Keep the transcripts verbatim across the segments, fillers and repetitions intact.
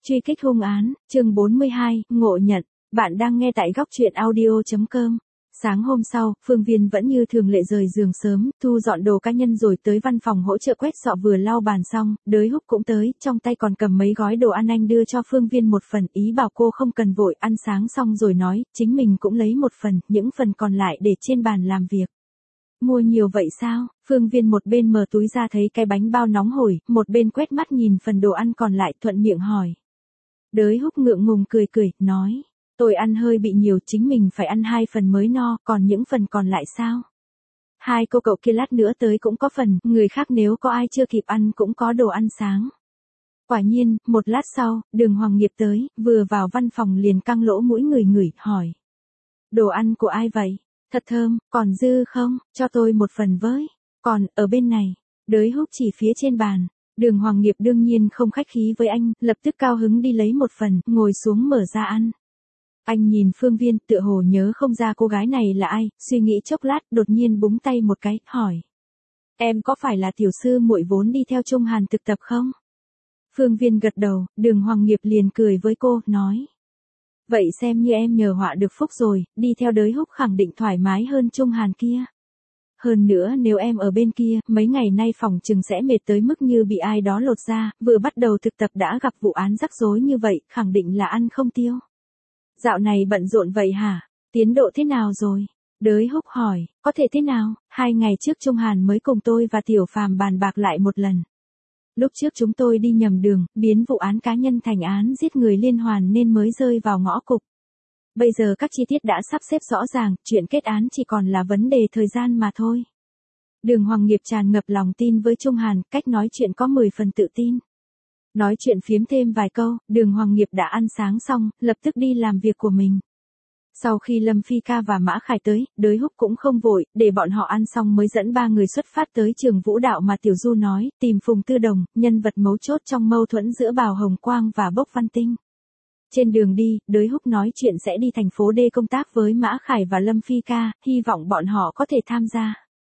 Truy kích hung án, chương bốn mươi hai, ngộ nhận. Bạn đang nghe tại góc truyện audio chấm com. Sáng hôm sau, Phương Viên vẫn như thường lệ rời giường sớm, thu dọn đồ cá nhân rồi tới văn phòng hỗ trợ quét dọn, vừa lau bàn xong, Đới Húc cũng tới, trong tay còn cầm mấy gói đồ ăn. Anh đưa cho Phương Viên một phần, ý bảo cô không cần vội, ăn sáng xong rồi nói, chính mình cũng lấy một phần, những phần còn lại để trên bàn làm việc. Mua nhiều vậy sao? Phương Viên một bên mở túi ra thấy cái bánh bao nóng hổi, một bên quét mắt nhìn phần đồ ăn còn lại, thuận miệng hỏi. Đới Húc ngượng ngùng cười cười, nói, tôi ăn hơi bị nhiều, chính mình phải ăn hai phần mới no, còn những phần còn lại sao? Hai cô cậu kia lát nữa tới cũng có phần, người khác nếu có ai chưa kịp ăn cũng có đồ ăn sáng. Quả nhiên, một lát sau, Đường Hoàng Nghiệp tới, vừa vào văn phòng liền căng lỗ mũi ngửi ngửi, hỏi. Đồ ăn của ai vậy? Thật thơm, còn dư không, cho tôi một phần với. Còn, ở bên này, Đới Húc chỉ phía trên bàn. Đường Hoàng Nghiệp đương nhiên không khách khí với anh, lập tức cao hứng đi lấy một phần, ngồi xuống mở ra ăn. Anh nhìn Phương Viên, tựa hồ nhớ không ra cô gái này là ai, suy nghĩ chốc lát, đột nhiên búng tay một cái, hỏi. Em có phải là tiểu sư muội vốn đi theo Trung Hàn thực tập không? Phương Viên gật đầu, Đường Hoàng Nghiệp liền cười với cô, nói. Vậy xem như em nhờ họa được phúc rồi, đi theo Đới Húc khẳng định thoải mái hơn Trung Hàn kia. Hơn nữa nếu em ở bên kia, mấy ngày nay phòng chừng sẽ mệt tới mức như bị ai đó lột ra, vừa bắt đầu thực tập đã gặp vụ án rắc rối như vậy, khẳng định là ăn không tiêu. Dạo này bận rộn vậy hả? Tiến độ thế nào rồi? Đới Húc hỏi, có thể thế nào? Hai ngày trước Trung Hàn mới cùng tôi và Tiểu Phàm bàn bạc lại một lần. Lúc trước chúng tôi đi nhầm đường, biến vụ án cá nhân thành án giết người liên hoàn nên mới rơi vào ngõ cụt. Bây giờ các chi tiết đã sắp xếp rõ ràng, chuyện kết án chỉ còn là vấn đề thời gian mà thôi. Đường Hoàng Nghiệp tràn ngập lòng tin với Trung Hàn, cách nói chuyện có mười phần tự tin. Nói chuyện phiếm thêm vài câu, Đường Hoàng Nghiệp đã ăn sáng xong, lập tức đi làm việc của mình. Sau khi Lâm Phi Ca và Mã Khải tới, Đới Húc cũng không vội, để bọn họ ăn xong mới dẫn ba người xuất phát tới trường vũ đạo mà Tiểu Du nói, tìm Phùng Tư Đồng, nhân vật mấu chốt trong mâu thuẫn giữa Bào Hồng Quang và Bốc Văn Tinh. Trên đường đi, Đới Húc nói chuyện sẽ đi thành phố D công tác với Mã Khải và Lâm Phi Ca, hy vọng bọn họ có thể tham gia.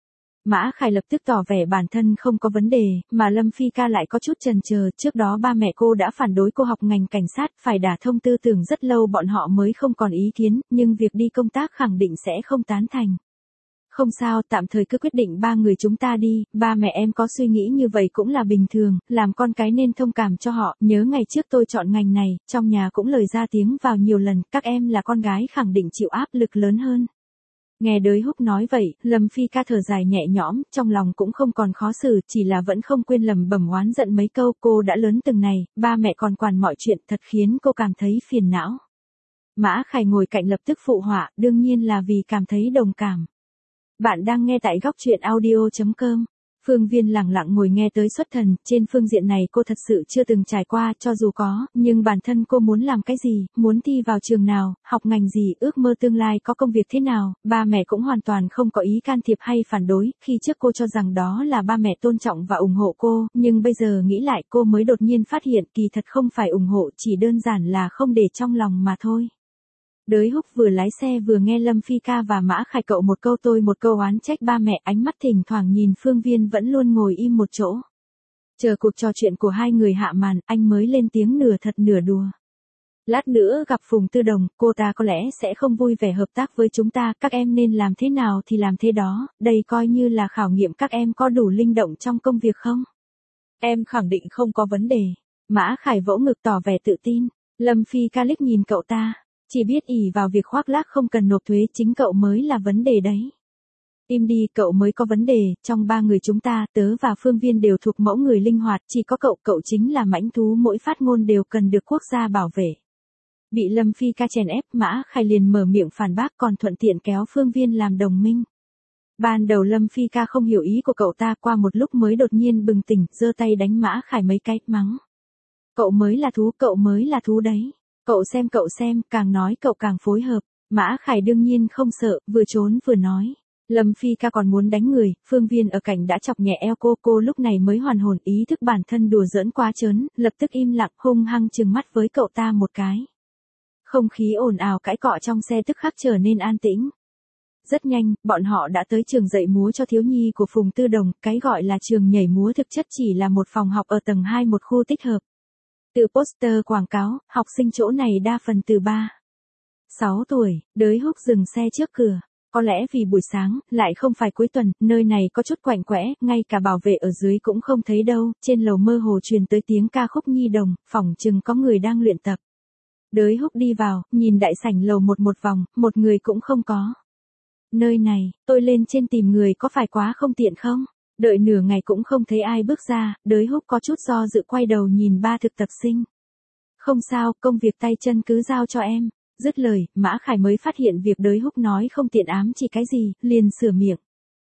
Mã Khải lập tức tỏ vẻ bản thân không có vấn đề, mà Lâm Phi Ca lại có chút chần chờ, trước đó ba mẹ cô đã phản đối cô học ngành cảnh sát, phải đả thông tư tưởng rất lâu bọn họ mới không còn ý kiến, nhưng việc đi công tác khẳng định sẽ không tán thành. Không sao, tạm thời cứ quyết định ba người chúng ta đi, ba mẹ em có suy nghĩ như vậy cũng là bình thường, làm con cái nên thông cảm cho họ, nhớ ngày trước tôi chọn ngành này, trong nhà cũng lời ra tiếng vào nhiều lần, các em là con gái khẳng định chịu áp lực lớn hơn. Nghe Đới Húc nói vậy, Lâm Phi Ca thở dài nhẹ nhõm, trong lòng cũng không còn khó xử, chỉ là vẫn không quên lầm bẩm oán giận mấy câu, cô đã lớn từng này, ba mẹ còn quản mọi chuyện, thật khiến cô cảm thấy phiền não. Mã Khải ngồi cạnh lập tức phụ họa, đương nhiên là vì cảm thấy đồng cảm. Bạn đang nghe tại góc truyện audio chấm com. Phương Viên lặng lặng ngồi nghe tới xuất thần, trên phương diện này cô thật sự chưa từng trải qua, cho dù có, nhưng bản thân cô muốn làm cái gì, muốn thi vào trường nào, học ngành gì, ước mơ tương lai có công việc thế nào, ba mẹ cũng hoàn toàn không có ý can thiệp hay phản đối, khi trước cô cho rằng đó là ba mẹ tôn trọng và ủng hộ cô, nhưng bây giờ nghĩ lại cô mới đột nhiên phát hiện kỳ thật không phải ủng hộ, chỉ đơn giản là không để trong lòng mà thôi. Đới Húc vừa lái xe vừa nghe Lâm Phi Ca và Mã Khải cậu một câu tôi một câu oán trách ba mẹ, ánh mắt thỉnh thoảng nhìn Phương Viên vẫn luôn ngồi im một chỗ. Chờ cuộc trò chuyện của hai người hạ màn, anh mới lên tiếng nửa thật nửa đùa. Lát nữa gặp Phùng Tư Đồng, cô ta có lẽ sẽ không vui vẻ hợp tác với chúng ta, các em nên làm thế nào thì làm thế đó, đây coi như là khảo nghiệm các em có đủ linh động trong công việc không? Em khẳng định không có vấn đề. Mã Khải vỗ ngực tỏ vẻ tự tin. Lâm Phi Ca liếc nhìn cậu ta. Chỉ biết ỷ vào việc khoác lác không cần nộp thuế, chính cậu mới là vấn đề đấy. Im đi, cậu mới có vấn đề, trong ba người chúng ta, tớ và Phương Viên đều thuộc mẫu người linh hoạt, chỉ có cậu, cậu chính là mãnh thú, mỗi phát ngôn đều cần được quốc gia bảo vệ. Bị Lâm Phi Ca chèn ép, Mã Khải liền mở miệng phản bác, còn thuận tiện kéo Phương Viên làm đồng minh. Ban đầu Lâm Phi Ca không hiểu ý của cậu ta, qua một lúc mới đột nhiên bừng tỉnh, giơ tay đánh Mã Khải mấy cái, mắng. Cậu mới là thú, cậu mới là thú đấy. Cậu xem cậu xem, càng nói cậu càng phối hợp. Mã Khải đương nhiên không sợ, vừa trốn vừa nói. Lâm Phi Ca còn muốn đánh người, Phương Viên ở cạnh đã chọc nhẹ eo cô, cô lúc này mới hoàn hồn, ý thức bản thân đùa giỡn quá trớn, lập tức im lặng hung hăng trừng mắt với cậu ta một cái. Không khí ồn ào cãi cọ trong xe tức khắc trở nên an tĩnh. Rất nhanh, bọn họ đã tới trường dạy múa cho thiếu nhi của Phùng Tư Đồng, cái gọi là trường nhảy múa thực chất chỉ là một phòng học ở tầng hai một khu tích hợp. Từ poster quảng cáo, học sinh chỗ này đa phần từ ba, sáu tuổi, đới húc dừng xe trước cửa. Có lẽ vì buổi sáng, lại không phải cuối tuần, nơi này có chút quạnh quẽ, ngay cả bảo vệ ở dưới cũng không thấy đâu, trên lầu mơ hồ truyền tới tiếng ca khúc nhi đồng, phỏng chừng có người đang luyện tập. Đới húc đi vào, nhìn đại sảnh lầu một một vòng, một người cũng không có. Nơi này, tôi lên trên tìm người có phải quá không tiện không? Đợi nửa ngày cũng không thấy ai bước ra, đới húc có chút do dự quay đầu nhìn ba thực tập sinh. Không sao, công việc tay chân cứ giao cho em. Dứt lời, Mã Khải mới phát hiện việc đới húc nói không tiện ám chỉ cái gì, liền sửa miệng.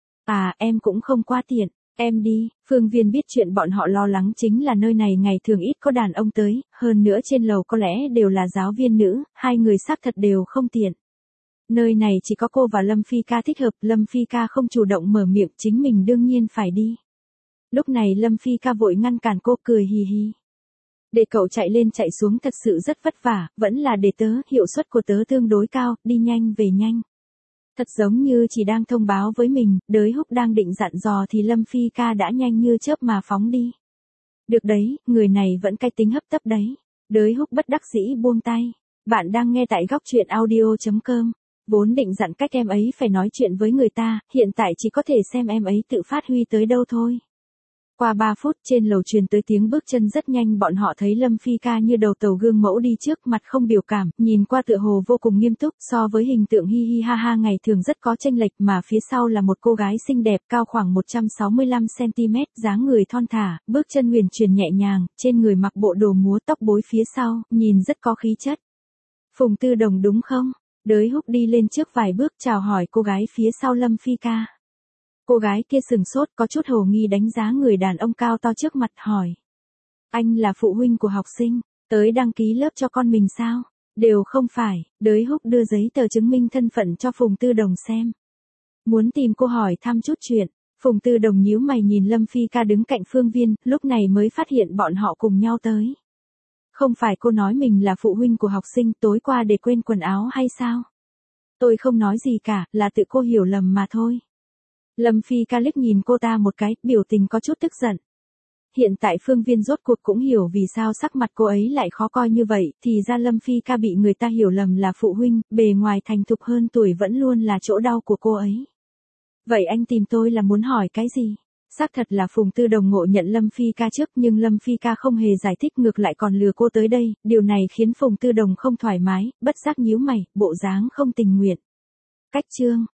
À, em cũng không quá tiện, em đi. Phương Viên biết chuyện bọn họ lo lắng chính là nơi này ngày thường ít có đàn ông tới, hơn nữa trên lầu có lẽ đều là giáo viên nữ, hai người xác thật đều không tiện. Nơi này chỉ có cô và Lâm Phi Ca thích hợp, Lâm Phi Ca không chủ động mở miệng, chính mình đương nhiên phải đi. Lúc này Lâm Phi Ca vội ngăn cản cô, cười hì hì. Để cậu chạy lên chạy xuống thật sự rất vất vả, vẫn là để tớ, hiệu suất của tớ tương đối cao, đi nhanh về nhanh. Thật giống như chỉ đang thông báo với mình, đới húc đang định dặn dò thì Lâm Phi Ca đã nhanh như chớp mà phóng đi. Được đấy, người này vẫn cái tính hấp tấp đấy. Đới húc bất đắc dĩ buông tay. Bạn đang nghe tại góc truyện audio chấm com. Vốn định dặn cách em ấy phải nói chuyện với người ta, hiện tại chỉ có thể xem em ấy tự phát huy tới đâu thôi. Qua ba phút trên lầu truyền tới tiếng bước chân rất nhanh, bọn họ thấy Lâm Phi Ca như đầu tàu gương mẫu đi trước, mặt không biểu cảm, nhìn qua tựa hồ vô cùng nghiêm túc, so với hình tượng hi hi ha ha ngày thường rất có chênh lệch, mà phía sau là một cô gái xinh đẹp cao khoảng một trăm sáu mươi lăm xăng ti mét, dáng người thon thả, bước chân huyền chuyển nhẹ nhàng, trên người mặc bộ đồ múa tóc bối phía sau, nhìn rất có khí chất. Phùng Tư Đồng đúng không? Đới húc đi lên trước vài bước chào hỏi cô gái phía sau Lâm Phi Ca. Cô gái kia sừng sốt, có chút hồ nghi đánh giá người đàn ông cao to trước mặt, hỏi. Anh là phụ huynh của học sinh, tới đăng ký lớp cho con mình sao? Đều không phải, đới húc đưa giấy tờ chứng minh thân phận cho Phùng Tư Đồng xem. Muốn tìm cô hỏi thăm chút chuyện, Phùng Tư Đồng nhíu mày nhìn Lâm Phi Ca đứng cạnh Phương Viên, lúc này mới phát hiện bọn họ cùng nhau tới. Không phải cô nói mình là phụ huynh của học sinh tối qua để quên quần áo hay sao? Tôi không nói gì cả, là tự cô hiểu lầm mà thôi. Lâm Phi Ca liếc nhìn cô ta một cái, biểu tình có chút tức giận. Hiện tại Phương Viên rốt cuộc cũng hiểu vì sao sắc mặt cô ấy lại khó coi như vậy, thì ra Lâm Phi Ca bị người ta hiểu lầm là phụ huynh, bề ngoài thành thục hơn tuổi vẫn luôn là chỗ đau của cô ấy. Vậy anh tìm tôi là muốn hỏi cái gì? Xác thật là Phùng Tư Đồng ngộ nhận Lâm Phi Ca trước, nhưng Lâm Phi Ca không hề giải thích, ngược lại còn lừa cô tới đây, điều này khiến Phùng Tư Đồng không thoải mái, bất giác nhíu mày, bộ dáng không tình nguyện. Cách chương